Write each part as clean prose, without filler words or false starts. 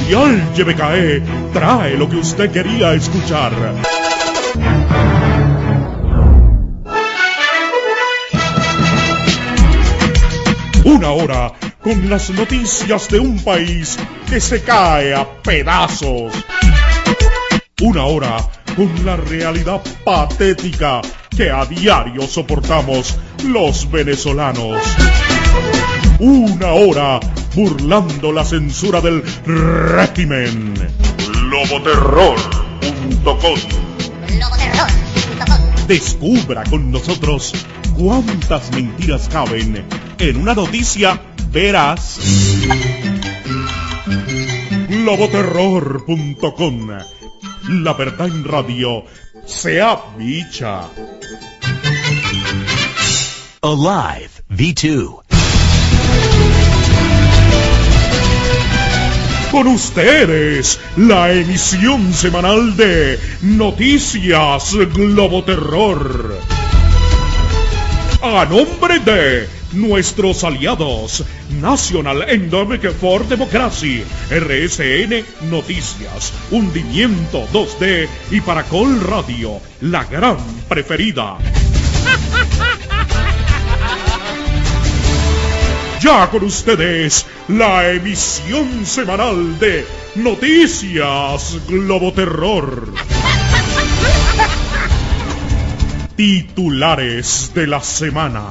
Mundial YBKE trae lo que usted quería escuchar. Una hora con las noticias de un país que se cae a pedazos. Una hora con la realidad patética que a diario soportamos los venezolanos. Una hora burlando la censura del régimen. Loboterror.com. Descubra con nosotros cuántas mentiras caben en una noticia veraz. Loboterror.com. La verdad en radio sea bicha. Alive V2. Con ustedes, la emisión semanal de Noticias Globoterror. A nombre de nuestros aliados National Endowment for Democracy, RSN Noticias, Hundimiento 2D y Paracol Radio, la gran preferida. Ya con ustedes, la emisión semanal de Noticias Globoterror. Titulares de la semana.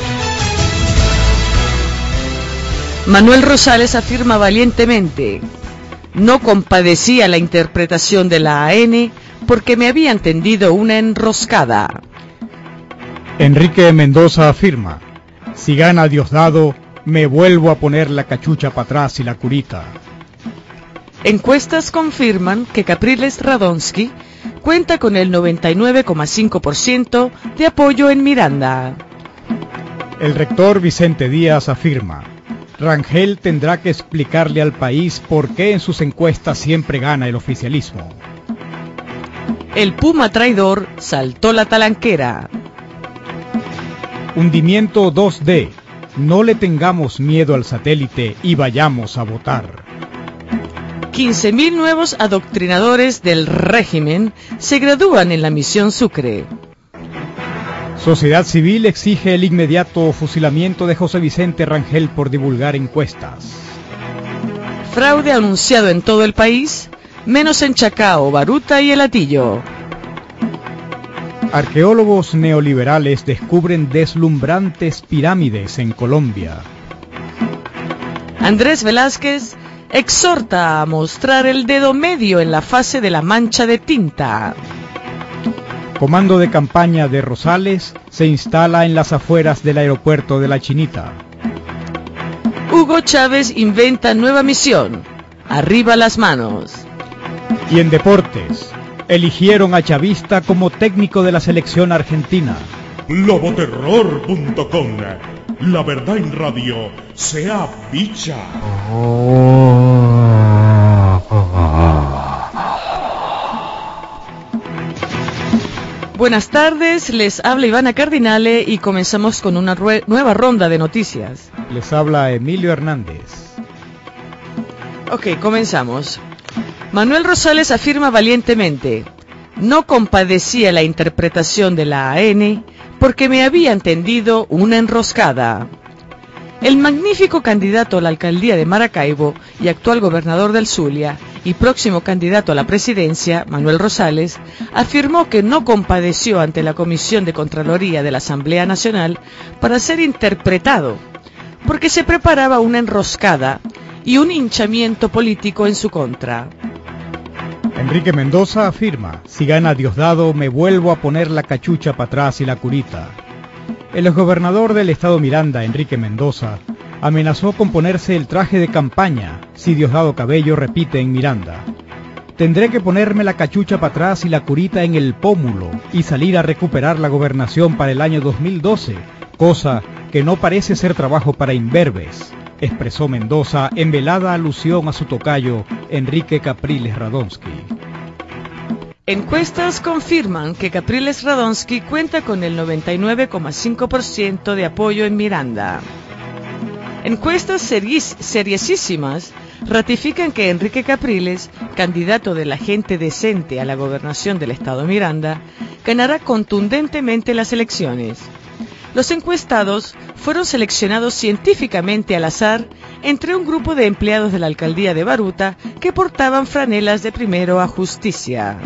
Manuel Rosales afirma valientemente: no compadecía la interpretación de la AN porque me habían tendido una enroscada. Enrique Mendoza afirma: si gana Diosdado, me vuelvo a poner la cachucha para atrás y la curita. Encuestas confirman que Capriles Radonsky cuenta con el 99,5% de apoyo en Miranda. El rector Vicente Díaz afirma: Rangel tendrá que explicarle al país por qué en sus encuestas siempre gana el oficialismo. El Puma traidor saltó la talanquera. Hundimiento 2D. No le tengamos miedo al satélite y vayamos a votar. 15.000 nuevos adoctrinadores del régimen se gradúan en la misión Sucre. Sociedad civil exige el inmediato fusilamiento de José Vicente Rangel por divulgar encuestas. Fraude anunciado en todo el país, menos en Chacao, Baruta y El Hatillo. Arqueólogos neoliberales descubren deslumbrantes pirámides en Colombia. Andrés Velázquez exhorta a mostrar el dedo medio en la fase de la mancha de tinta. Comando de campaña de Rosales se instala en las afueras del aeropuerto de La Chinita. Hugo Chávez inventa nueva misión: arriba las manos. Y en deportes, eligieron a Chavista como técnico de la selección argentina. Loboterror.com. La verdad en radio sea bicha. Buenas tardes, les habla Ivana Cardinale y comenzamos con una nueva ronda de noticias. Les habla Emilio Hernández. Ok, comenzamos. Manuel Rosales afirma valientemente: no compadecía la interpretación de la AN porque me habían tendido una enroscada. El magnífico candidato a la alcaldía de Maracaibo y actual gobernador del Zulia y próximo candidato a la presidencia, Manuel Rosales, afirmó que no compadeció ante la Comisión de Contraloría de la Asamblea Nacional para ser interpretado, porque se preparaba una enroscada y un hinchamiento político en su contra. Enrique Mendoza afirma: si gana Diosdado, me vuelvo a poner la cachucha para atrás y la curita. El exgobernador del estado Miranda, Enrique Mendoza, amenazó con ponerse el traje de campaña si Diosdado Cabello repite en Miranda. Tendré que ponerme la cachucha para atrás y la curita en el pómulo y salir a recuperar la gobernación para el año 2012, cosa que no parece ser trabajo para imberbes, expresó Mendoza en velada alusión a su tocayo Enrique Capriles Radonsky. Encuestas confirman que Capriles Radonsky cuenta con el 99,5% de apoyo en Miranda. Encuestas seriosísimas ratifican que Enrique Capriles, candidato de la gente decente a la gobernación del estado Miranda, ganará contundentemente las elecciones. Los encuestados fueron seleccionados científicamente al azar entre un grupo de empleados de la alcaldía de Baruta que portaban franelas de Primero a Justicia.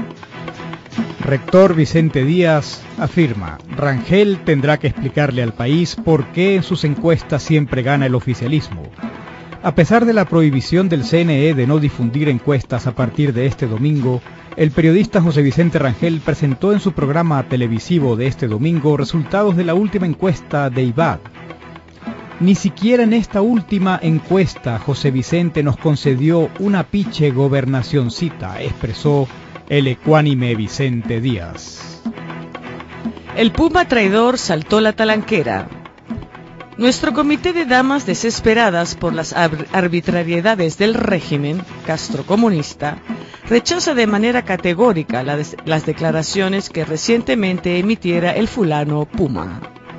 Rector Vicente Díaz afirma: Rangel tendrá que explicarle al país por qué en sus encuestas siempre gana el oficialismo. A pesar de la prohibición del CNE de no difundir encuestas a partir de este domingo, el periodista José Vicente Rangel presentó en su programa televisivo de este domingo resultados de la última encuesta de IBAD. Ni siquiera en esta última encuesta José Vicente nos concedió una piche gobernacioncita, expresó el ecuánime Vicente Díaz. El puma traidor saltó la talanquera. Nuestro comité de damas desesperadas por las arbitrariedades del régimen castrocomunista rechaza de manera categórica las declaraciones que recientemente emitiera el fulano Puma.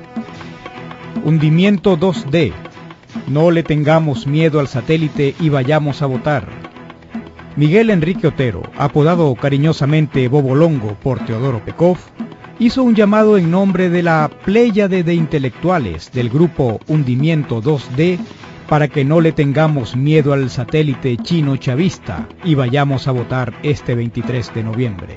Hundimiento 2D. No le tengamos miedo al satélite y vayamos a votar. Miguel Enrique Otero, apodado cariñosamente Bobolongo por Teodoro Pekov, hizo un llamado en nombre de la pléyade de intelectuales del grupo Hundimiento 2D para que no le tengamos miedo al satélite chino chavista y vayamos a votar este 23 de noviembre.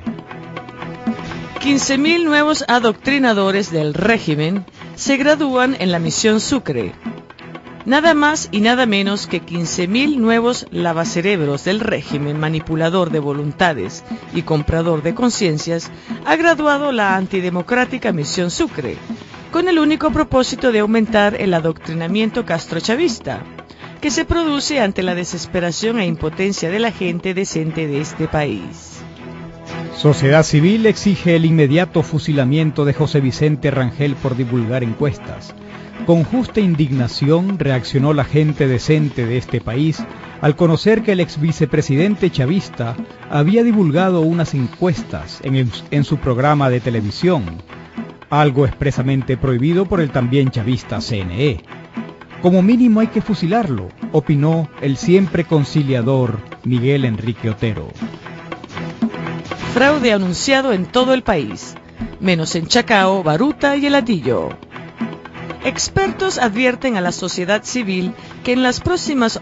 15.000 nuevos adoctrinadores del régimen se gradúan en la misión Sucre. Nada más y nada menos que 15.000 nuevos lavacerebros del régimen manipulador de voluntades y comprador de conciencias ha graduado la antidemocrática misión Sucre, con el único propósito de aumentar el adoctrinamiento castrochavista, que se produce ante la desesperación e impotencia de la gente decente de este país. Sociedad Civil exige el inmediato fusilamiento de José Vicente Rangel por divulgar encuestas. Con justa indignación reaccionó la gente decente de este país al conocer que el ex vicepresidente chavista había divulgado unas encuestas en su programa de televisión, algo expresamente prohibido por el también chavista CNE. Como mínimo hay que fusilarlo, opinó el siempre conciliador Miguel Enrique Otero. Fraude anunciado en todo el país, menos en Chacao, Baruta y El Hatillo. Expertos advierten a la sociedad civil que en las próximas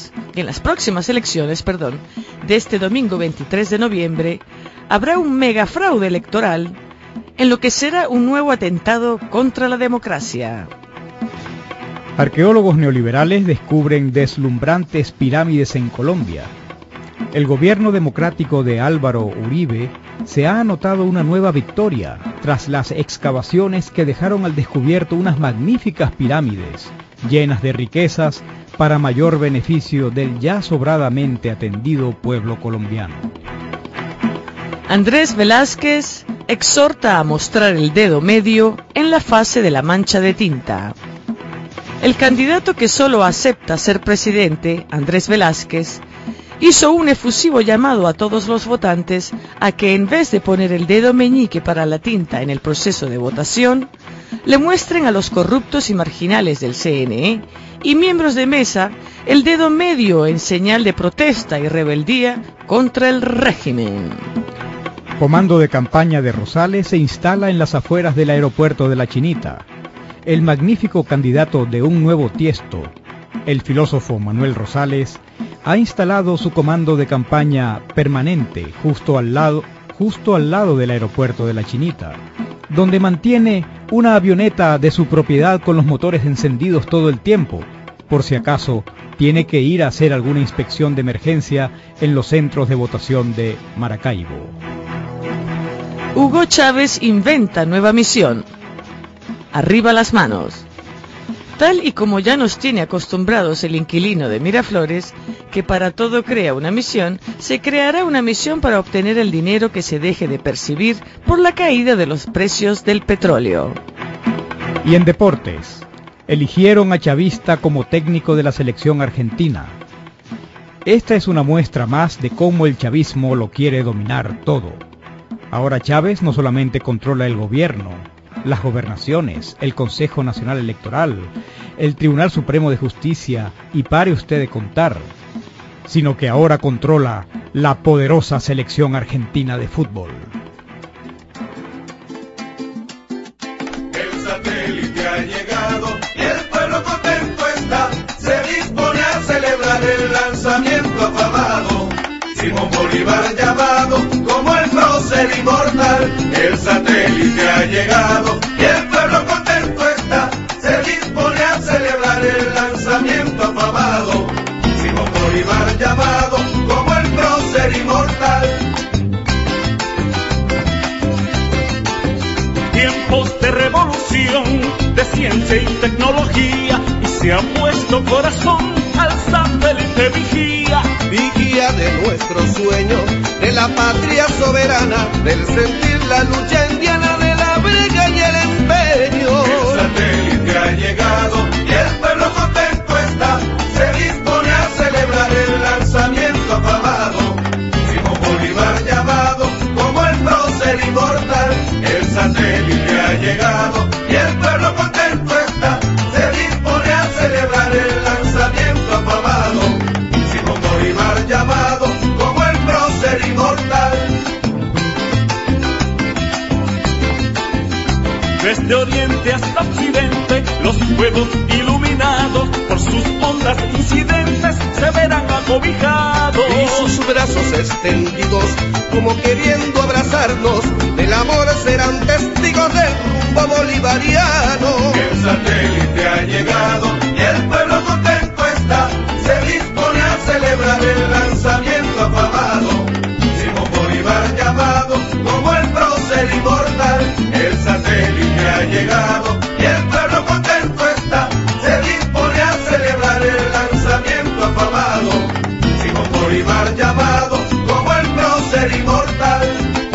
elecciones, de este domingo 23 de noviembre, habrá un megafraude electoral en lo que será un nuevo atentado contra la democracia. Arqueólogos neoliberales descubren deslumbrantes pirámides en Colombia. El gobierno democrático de Álvaro Uribe se ha anotado una nueva victoria tras las excavaciones que dejaron al descubierto unas magníficas pirámides llenas de riquezas para mayor beneficio del ya sobradamente atendido pueblo colombiano. Andrés Velázquez exhorta a mostrar el dedo medio en la fase de la mancha de tinta. El candidato que solo acepta ser presidente, Andrés Velázquez, hizo un efusivo llamado a todos los votantes a que en vez de poner el dedo meñique para la tinta en el proceso de votación, le muestren a los corruptos y marginales del CNE y miembros de mesa el dedo medio en señal de protesta y rebeldía contra el régimen. Comando de campaña de Rosales se instala en las afueras del aeropuerto de La Chinita. El magnífico candidato de un nuevo Tiesto, el filósofo Manuel Rosales, ha instalado su comando de campaña permanente justo al lado del aeropuerto de La Chinita, donde mantiene una avioneta de su propiedad con los motores encendidos todo el tiempo, por si acaso tiene que ir a hacer alguna inspección de emergencia en los centros de votación de Maracaibo. Hugo Chávez inventa nueva misión. Arriba las manos. Tal y como ya nos tiene acostumbrados el inquilino de Miraflores, que para todo crea una misión, se creará una misión para obtener el dinero que se deje de percibir por la caída de los precios del petróleo. Y en deportes, eligieron a Chavista como técnico de la selección argentina. Esta es una muestra más de cómo el chavismo lo quiere dominar todo. Ahora Chávez no solamente controla el gobierno, las gobernaciones, el Consejo Nacional Electoral, el Tribunal Supremo de Justicia y pare usted de contar, sino que ahora controla la poderosa selección argentina de fútbol. El satélite ha llegado y el pueblo contento está, se dispone a celebrar el lanzamiento afamado. Simón Bolívar llamado como el prócer inmortal, el satélite ha llegado y el pueblo contento está, se dispone a celebrar el lanzamiento afamado. Simón Bolívar llamado como el prócer inmortal. Tiempos de revolución, de ciencia y tecnología, y se ha puesto corazón al satélite vigía. Vigía de nuestros sueños, de la patria soberana, del sentir la lucha indiana, de la brega y el empeño. El satélite ha llegado y el pueblo contento está, se dispone a celebrar el lanzamiento afamado. Simón Bolívar llamado como el prócer inmortal, el satélite ha llegado y el pueblo contento está, se dispone a celebrar el lanzamiento afamado. Simón Bolívar llamado como el prócer inmortal. Desde oriente hasta occidente, los pueblos iluminados por sus ondas incidentes se verán acobijados. Y sus brazos extendidos, como queriendo abrazarnos, del amor serán testigos del rumbo bolivariano. El satélite ha llegado y el pueblo contento está, se dispone a celebrar el lanzamiento afamado. Simón Bolívar llamado como el prócer inmortal, el satélite ha llegado y el pueblo contento está, se dispone a celebrar el lanzamiento afamado. Simón Bolívar llamado como el prócer inmortal.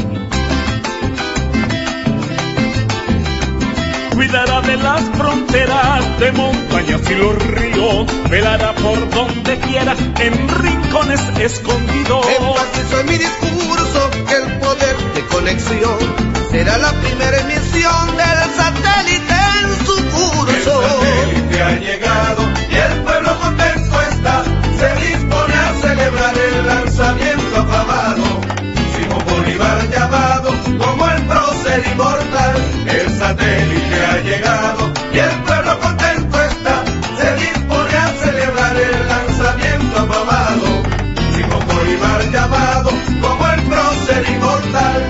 Cuidará de las fronteras de montañas y los ríos, velará por donde quiera en rincones escondidos. Enfatizo en mi discurso que el poder de conexión será la primera emisión del satélite en su curso. El satélite ha llegado y el pueblo contento está, se dispone a celebrar el lanzamiento afamado. Simón Bolívar llamado como el prócer inmortal, el satélite ha llegado y el pueblo contento está, se dispone a celebrar el lanzamiento afamado. Simón Bolívar llamado como el prócer inmortal.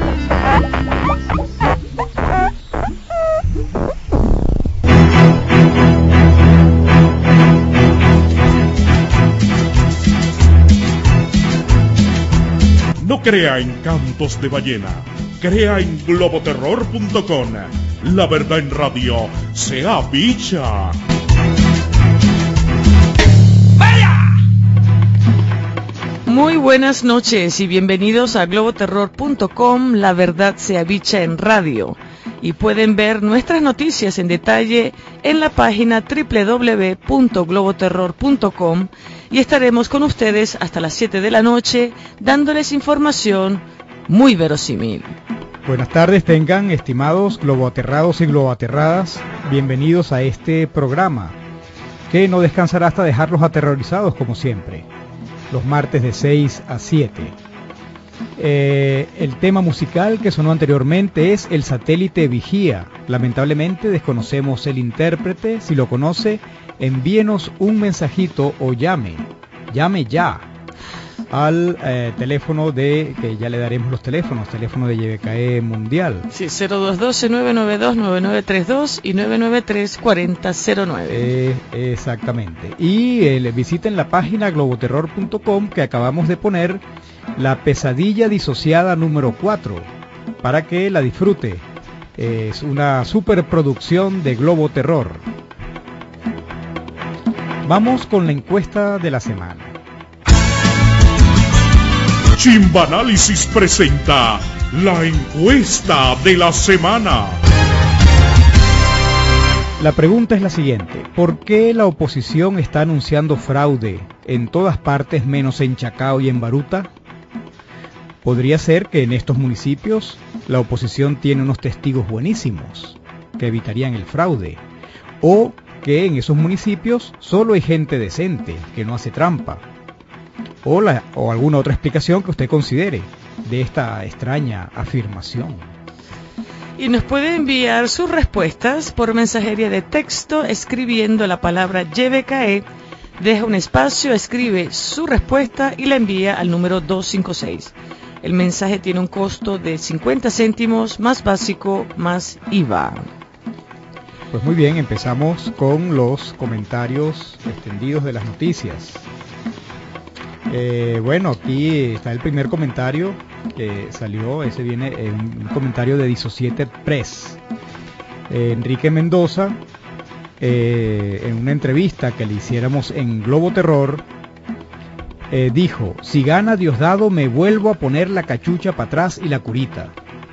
No crea en cantos de ballena, crea en globoterror.com. La verdad en radio se avicha. Muy buenas noches y bienvenidos a globoterror.com. La verdad se avicha en radio. Y pueden ver nuestras noticias en detalle en la página www.globoterror.com y estaremos con ustedes hasta las 7 de la noche dándoles información muy verosímil. Buenas tardes tengan, estimados globoaterrados y globoaterradas. Bienvenidos a este programa que no descansará hasta dejarlos aterrorizados como siempre. Los martes de 6 a 7. El tema musical que sonó anteriormente es El satélite vigía. Lamentablemente desconocemos el intérprete. Si lo conoce, envíenos un mensajito o llame ya al teléfono de, que ya le daremos los teléfonos, teléfono de YBKE Mundial. Sí, 0212-992-9932 y 993-4009. Exactamente. Y visiten la página globoterror.com que acabamos de poner, La pesadilla disociada número 4, para que la disfrute. Es una superproducción de Globo Terror. Vamos con la encuesta de la semana. Chimbanálisis presenta la encuesta de la semana. La pregunta es la siguiente: ¿por qué la oposición está anunciando fraude en todas partes menos en Chacao y en Baruta? Podría ser que en estos municipios la oposición tiene unos testigos buenísimos que evitarían el fraude, o que en esos municipios solo hay gente decente que no hace trampa. o alguna otra explicación que usted considere de esta extraña afirmación. Y nos puede enviar sus respuestas por mensajería de texto escribiendo la palabra YBKE, deja un espacio, escribe su respuesta y la envía al número 256. El mensaje tiene un costo de 50 céntimos más básico más IVA. Pues muy bien, empezamos con los comentarios extendidos de las noticias. Bueno, aquí está el primer comentario que salió, ese viene en un comentario de Dissociated Press. Enrique Mendoza, en una entrevista que le hiciéramos en Globo Terror, dijo: si gana Diosdado me vuelvo a poner la cachucha para atrás y la curita.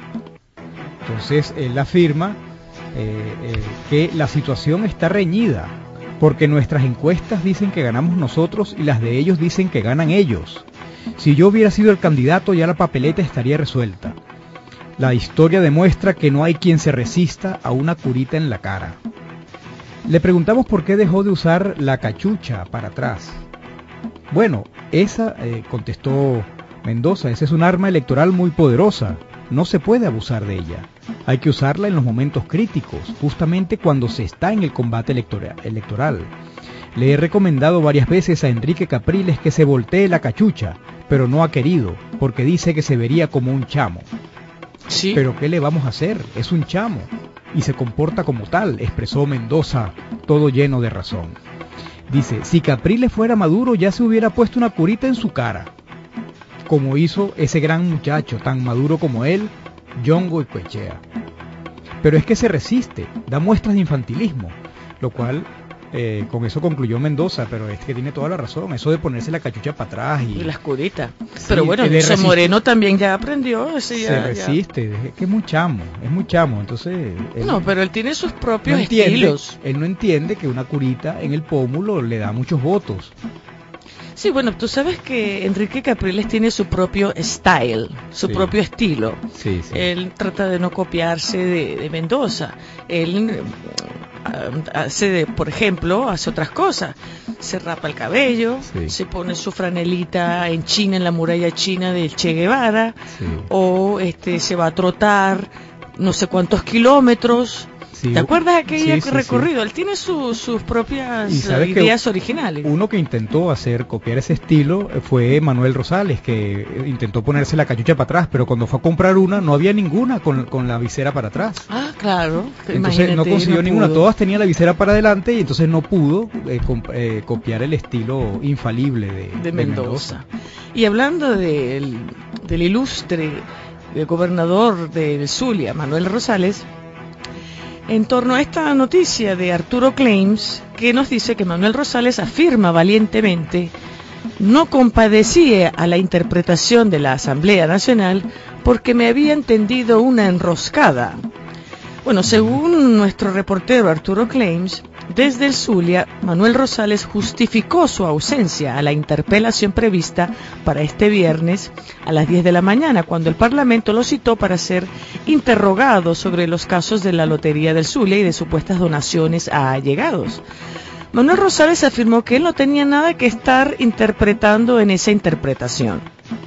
Entonces él afirma que la situación está reñida, porque nuestras encuestas dicen que ganamos nosotros y las de ellos dicen que ganan ellos. Si yo hubiera sido el candidato, ya la papeleta estaría resuelta. La historia demuestra que no hay quien se resista a una curita en la cara. Le preguntamos por qué dejó de usar la cachucha para atrás. Bueno, esa, contestó Mendoza, esa es un arma electoral muy poderosa. No se puede abusar de ella. Hay que usarla en los momentos críticos, justamente cuando se está en el combate electoral. Le he recomendado varias veces a Enrique Capriles que se voltee la cachucha, pero no ha querido, porque dice que se vería como un chamo. Sí. Pero ¿qué le vamos a hacer? Es un chamo, y se comporta como tal, expresó Mendoza, todo lleno de razón. Dice, si Capriles fuera Maduro ya se hubiera puesto una curita en su cara, como hizo ese gran muchacho, tan maduro como él, John Goicoechea. Pero es que se resiste, da muestras de infantilismo, lo cual, con eso concluyó Mendoza, pero es que tiene toda la razón, eso de ponerse la cachucha para atrás y las curitas. Sí, pero bueno, Nelson Moreno también ya aprendió. Se resiste, es que es muy chamo, entonces... No, pero él tiene sus propios estilos. Él no entiende que una curita en el pómulo le da muchos votos. Sí, bueno, tú sabes que Enrique Capriles tiene su propio style, su propio estilo. Sí, sí. Él trata de no copiarse de Mendoza. Él hace, por ejemplo, hace otras cosas. Se rapa el cabello, se pone su franelita en China, en la muralla china del Che Guevara, o se va a trotar no sé cuántos kilómetros. Sí, ¿te acuerdas de aquel recorrido? Sí. Él tiene sus propias ideas originales. Uno que intentó copiar ese estilo fue Manuel Rosales, que intentó ponerse la cachucha para atrás, pero cuando fue a comprar una no había ninguna con la visera para atrás. Ah, claro. Entonces no consiguió ninguna, todas tenían la visera para adelante y entonces no pudo copiar el estilo infalible de Mendoza. Y hablando del ilustre gobernador del Zulia, Manuel Rosales, en torno a esta noticia de Arturo Claims, que nos dice que Manuel Rosales afirma valientemente: no compadecía a la interpretación de la Asamblea Nacional porque me había entendido una enroscada. Bueno, según nuestro reportero Arturo Claims, desde el Zulia, Manuel Rosales justificó su ausencia a la interpelación prevista para este viernes a las 10 de la mañana, cuando el Parlamento lo citó para ser interrogado sobre los casos de la Lotería del Zulia y de supuestas donaciones a allegados. Manuel Rosales afirmó que él no tenía nada que estar interpretando en esa interpretación.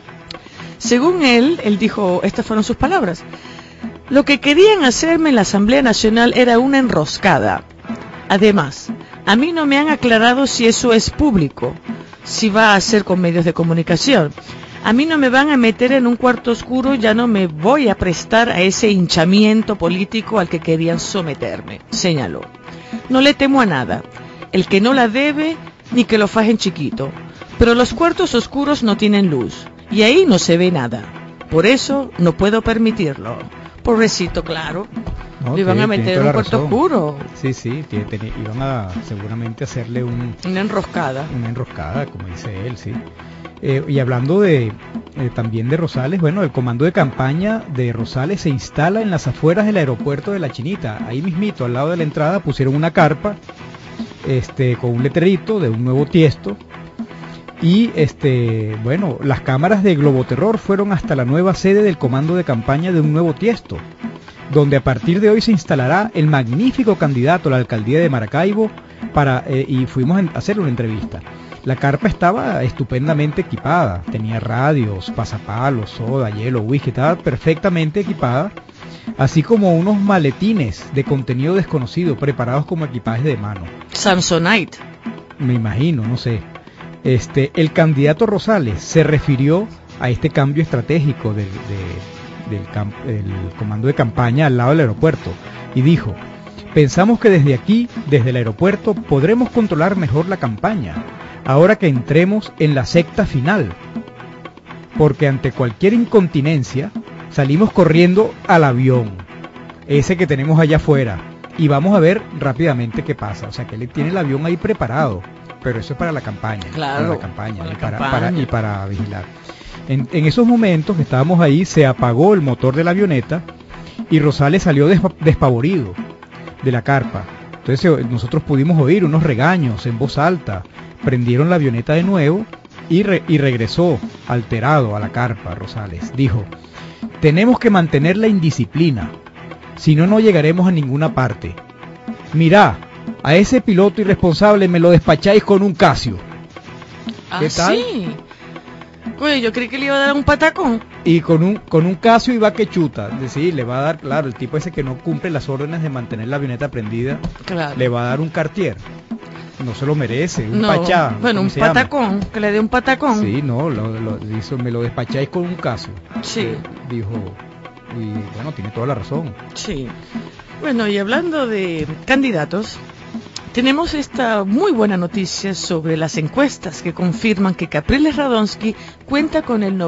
Según él dijo, estas fueron sus palabras: lo que querían hacerme en la Asamblea Nacional era una enroscada. Además, a mí no me han aclarado si eso es público, si va a ser con medios de comunicación. A mí no me van a meter en un cuarto oscuro, ya no me voy a prestar a ese hinchamiento político al que querían someterme, señaló. No le temo a nada, el que no la debe ni que lo fajen chiquito, pero los cuartos oscuros no tienen luz y ahí no se ve nada. Por eso no puedo permitirlo. Pobrecito, claro. No, le iban a meter en un cuarto oscuro. Sí, iban a seguramente hacerle una enroscada. Una enroscada, como dice él, sí. Y hablando también de Rosales, bueno, el comando de campaña de Rosales se instala en las afueras del aeropuerto de La Chinita. Ahí mismito, al lado de la entrada, pusieron una carpa con un letrerito de un nuevo tiesto. Y bueno, las cámaras de Globoterror fueron hasta la nueva sede del comando de campaña de un nuevo tiesto, donde a partir de hoy se instalará el magnífico candidato a la alcaldía de Maracaibo, y fuimos a hacerle una entrevista. La carpa estaba estupendamente equipada, tenía radios, pasapalos, soda, hielo, whisky, estaba perfectamente equipada, así como unos maletines de contenido desconocido preparados como equipaje de mano. Samsonite. Me imagino, no sé. El candidato Rosales se refirió a este cambio estratégico del comando de campaña al lado del aeropuerto y dijo: pensamos que desde aquí, desde el aeropuerto, podremos controlar mejor la campaña, ahora que entremos en la secta final, porque ante cualquier incontinencia salimos corriendo al avión, ese que tenemos allá afuera, y vamos a ver rápidamente qué pasa. O sea, que él tiene el avión ahí preparado, pero eso es para la campaña, claro, para la campaña, y para vigilar. En esos momentos que estábamos ahí, se apagó el motor de la avioneta y Rosales salió despavorido de la carpa. Entonces nosotros pudimos oír unos regaños en voz alta. Prendieron la avioneta de nuevo y regresó alterado a la carpa. Rosales dijo: tenemos que mantener la indisciplina, si no, no llegaremos a ninguna parte. Mirá, a ese piloto irresponsable me lo despacháis con un Casio. ¿Qué tal? Sí. Oye, yo creí que le iba a dar un patacón. Y con un Casio iba que chuta. Es decir, le va a dar, claro, el tipo ese que no cumple las órdenes de mantener la avioneta prendida, claro, le va a dar un Cartier. No se lo merece, un pachá. Bueno, un patacón, que le dé un patacón. Sí, no, me lo despacháis con un Casio. Sí. Dijo, y bueno, tiene toda la razón. Sí. Bueno, y hablando de candidatos, tenemos esta muy buena noticia sobre las encuestas que confirman que Capriles Radonsky cuenta con el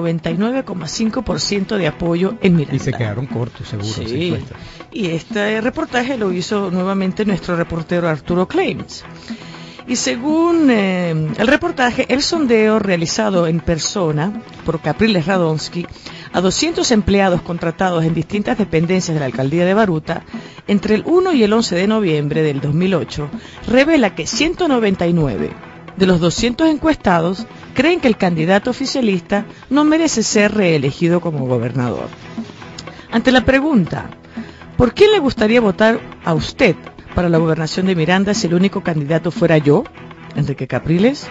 99,5% de apoyo en Miranda. Y se quedaron cortos, seguro. Sí. Y este reportaje lo hizo nuevamente nuestro reportero Arturo Claims. Y según el reportaje, el sondeo realizado en persona por Capriles Radonsky a 200 empleados contratados en distintas dependencias de la alcaldía de Baruta entre el 1 y el 11 de noviembre del 2008 revela que 199 de los 200 encuestados creen que el candidato oficialista no merece ser reelegido como gobernador. Ante la pregunta, ¿por quién le gustaría votar a usted para la gobernación de Miranda si el único candidato fuera yo, Enrique Capriles?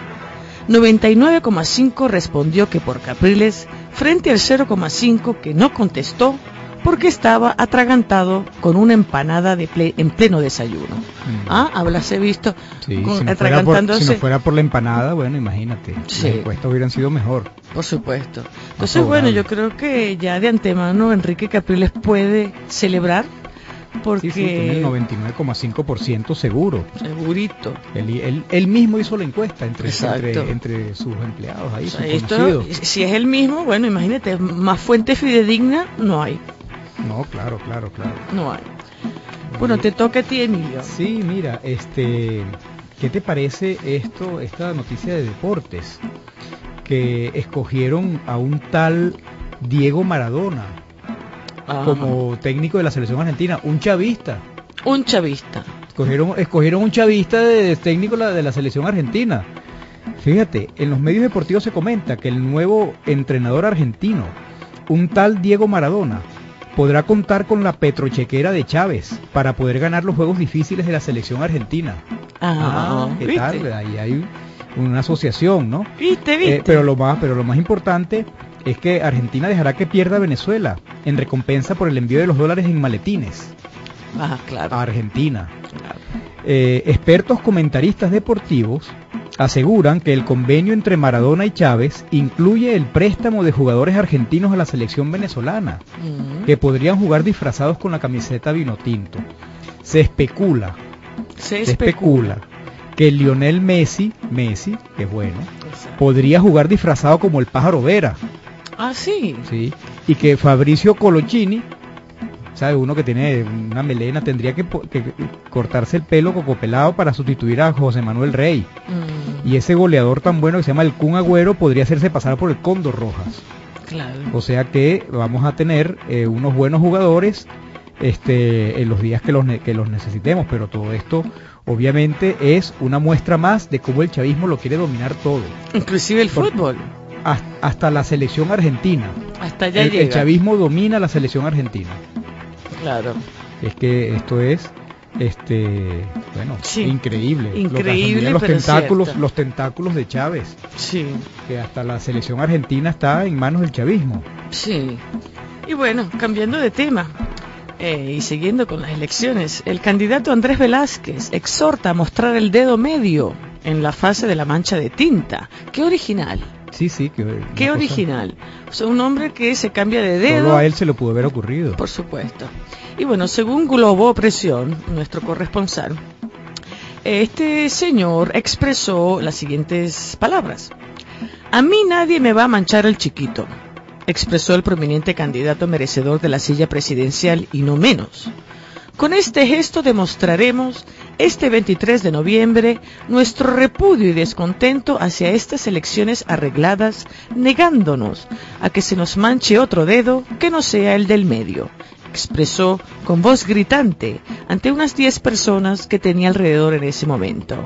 99,5 respondió que por Capriles, frente al 0,5 que no contestó porque estaba atragantado con una empanada en pleno desayuno. Habláse visto sí, atragantándose. Si no fuera por la empanada, bueno, imagínate, sí, las encuestas hubieran sido mejor. Por supuesto. Entonces, bueno, yo creo que ya de antemano Enrique Capriles puede celebrar, porque sí, tiene el 99,5% seguro. Segurito. Él mismo hizo la encuesta entre sus empleados ahí, sus conocidos. Si es él mismo, bueno, imagínate, más fuente fidedigna no hay. No, claro. No hay. Bueno, te toca a ti, Emilio. Sí, mira, ¿qué te parece esta noticia de deportes? Que escogieron a un tal Diego Maradona como técnico de la selección argentina, un chavista. Escogieron un chavista de técnico de la selección argentina. Fíjate, en los medios deportivos se comenta que el nuevo entrenador argentino, un tal Diego Maradona, podrá contar con la petrochequera de Chávez para poder ganar los juegos difíciles de la selección argentina. ¿Qué ¿viste? tal? Ahí hay una asociación, ¿no? ¿Viste? Pero lo más importante es que Argentina dejará que pierda a Venezuela en recompensa por el envío de los dólares en maletines claro, a Argentina. Claro. Expertos comentaristas deportivos aseguran que el convenio entre Maradona y Chávez incluye el préstamo de jugadores argentinos a la selección venezolana, que podrían jugar disfrazados con la camiseta vinotinto. Se especula que Lionel Messi, que es bueno, podría jugar disfrazado como el Pájaro Vera. Sí. Sí, y que Fabricio Colochini, ¿sabe? Uno que tiene una melena, tendría que cortarse el pelo cocopelado para sustituir a José Manuel Rey. Y ese goleador tan bueno que se llama el Kun Agüero podría hacerse pasar por el Cóndor Rojas. Claro. O sea que vamos a tener unos buenos jugadores en los días que los necesitemos, pero todo esto obviamente es una muestra más de cómo el chavismo lo quiere dominar todo. Inclusive el fútbol. Hasta la selección argentina. Hasta allá llega. El chavismo domina la selección argentina. Claro. Es que esto es Bueno, Sí. Increíble. Increíble, los pero tentáculos, cierto. los tentáculos de Chávez, Sí, que hasta la selección argentina está en manos del chavismo. sí. Y bueno, cambiando de tema y siguiendo con las elecciones, el candidato Andrés Velázquez exhorta a mostrar el dedo medio en la fase de la mancha de tinta. ¡Qué original! Sí, ¡Qué original! O sea, un hombre que se cambia de dedo. Solo a él se le pudo haber ocurrido. Por supuesto. Y bueno, según Globo Opresión, nuestro corresponsal, este señor expresó las siguientes palabras. A mí nadie me va a manchar el chiquito, expresó el prominente candidato merecedor de la silla presidencial y no menos. Con este gesto demostraremos este 23 de noviembre nuestro repudio y descontento hacia estas elecciones arregladas, negándonos a que se nos manche otro dedo que no sea el del medio, expresó con voz gritante ante unas 10 personas que tenía alrededor en ese momento.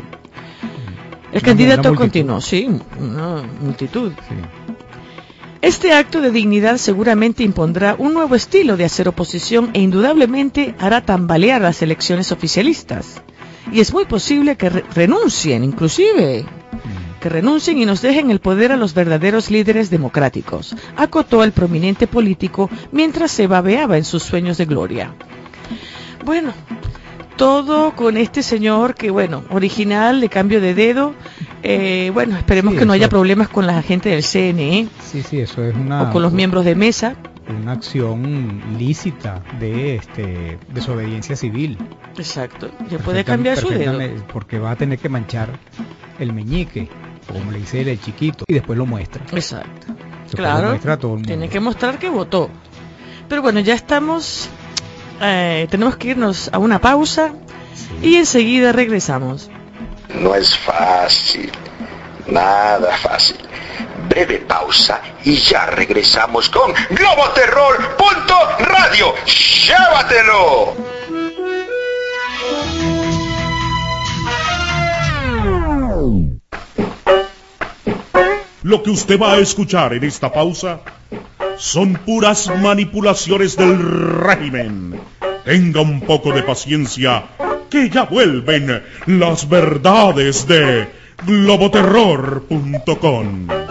El candidato continuó, sí, una multitud. Sí. Este acto de dignidad seguramente impondrá un nuevo estilo de hacer oposición e indudablemente hará tambalear las elecciones oficialistas. Y es muy posible que renuncien, inclusive, que renuncien y nos dejen el poder a los verdaderos líderes democráticos, acotó el prominente político mientras se babeaba en sus sueños de gloria. Bueno, todo con este señor que, bueno, original, de cambio de dedo. Bueno, esperemos Sí, que no haya eso. problemas con la gente del CNE Sí, eso es o con los miembros de mesa. una acción lícita de desobediencia civil. Exacto, ya puede cambiar su dedo. Perfectamente, porque va a tener que manchar el meñique, como le dice el chiquito, y después lo muestra. Exacto, Después lo claro, muestra a todo el mundo. tiene que mostrar que votó. Pero bueno, ya estamos, tenemos que irnos a una pausa y enseguida regresamos. No es fácil, nada fácil. Breve pausa y ya regresamos con Globoterror.radio. ¡Llévatelo! Lo que usted va a escuchar en esta pausa son puras manipulaciones del régimen. Tenga un poco de paciencia, que ya vuelven las verdades de Globoterror.com.